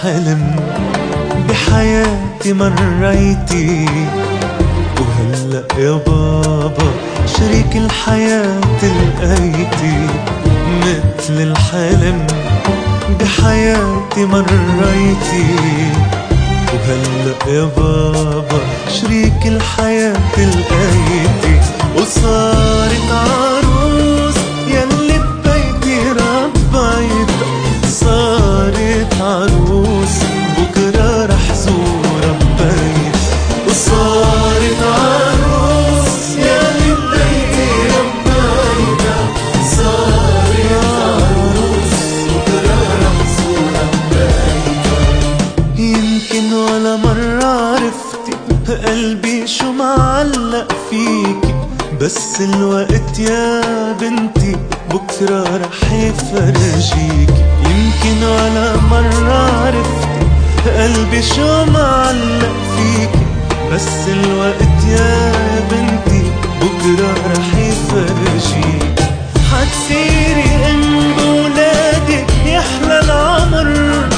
الحلم بحياتي مريتي، وهلأ يا بابا شريك الحياة لقيتي. مثل الحلم بحياتي مريتي، وهلأ يا بابا شريك الحياة لقيتي. وصارت عروس يلي ببيتي ربيتها، صارت عروس بكرة رح زور ببيتها. وصارت عروس يلي ببيتي ربيتها، صارت عروس بكرة رح زور ببيتها. يمكن ولا مرة عرفتي قلبي شو معلق فيكي، بس الوقت يا بنتي بكرة رح يفرجيك. يمكن ولا مرة عرفتي قلبي شو معلق فيكي، بس الوقت يا بنتي بكرة رح يفرجيك. حتصيري ام بولادك يحلى العمر،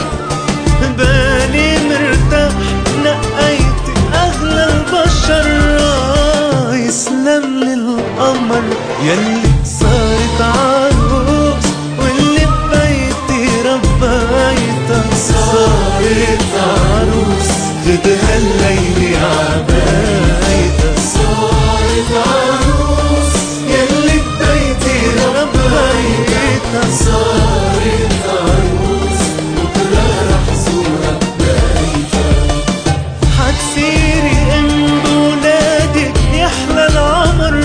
بالي مرتاح نقيتي أغلى البشر. يسلم للقمر يلي صارت عروس، واللي ببيتي ربيتها صارت عروس. خدها الليلة عبايتها، صارت عروس يلي ببيتي ربيتها، صارت عروس بكرة رح زورها ببيتها. حتصيري ام بولادك يحلى العمر،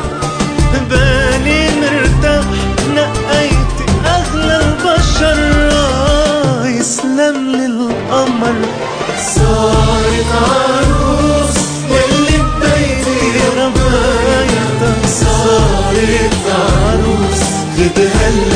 بالي مرتاح نقيتي أغلى البشر. يسلم للقمر صارت عروس، واللي ببيتي ربيتها صارت عروس. خدها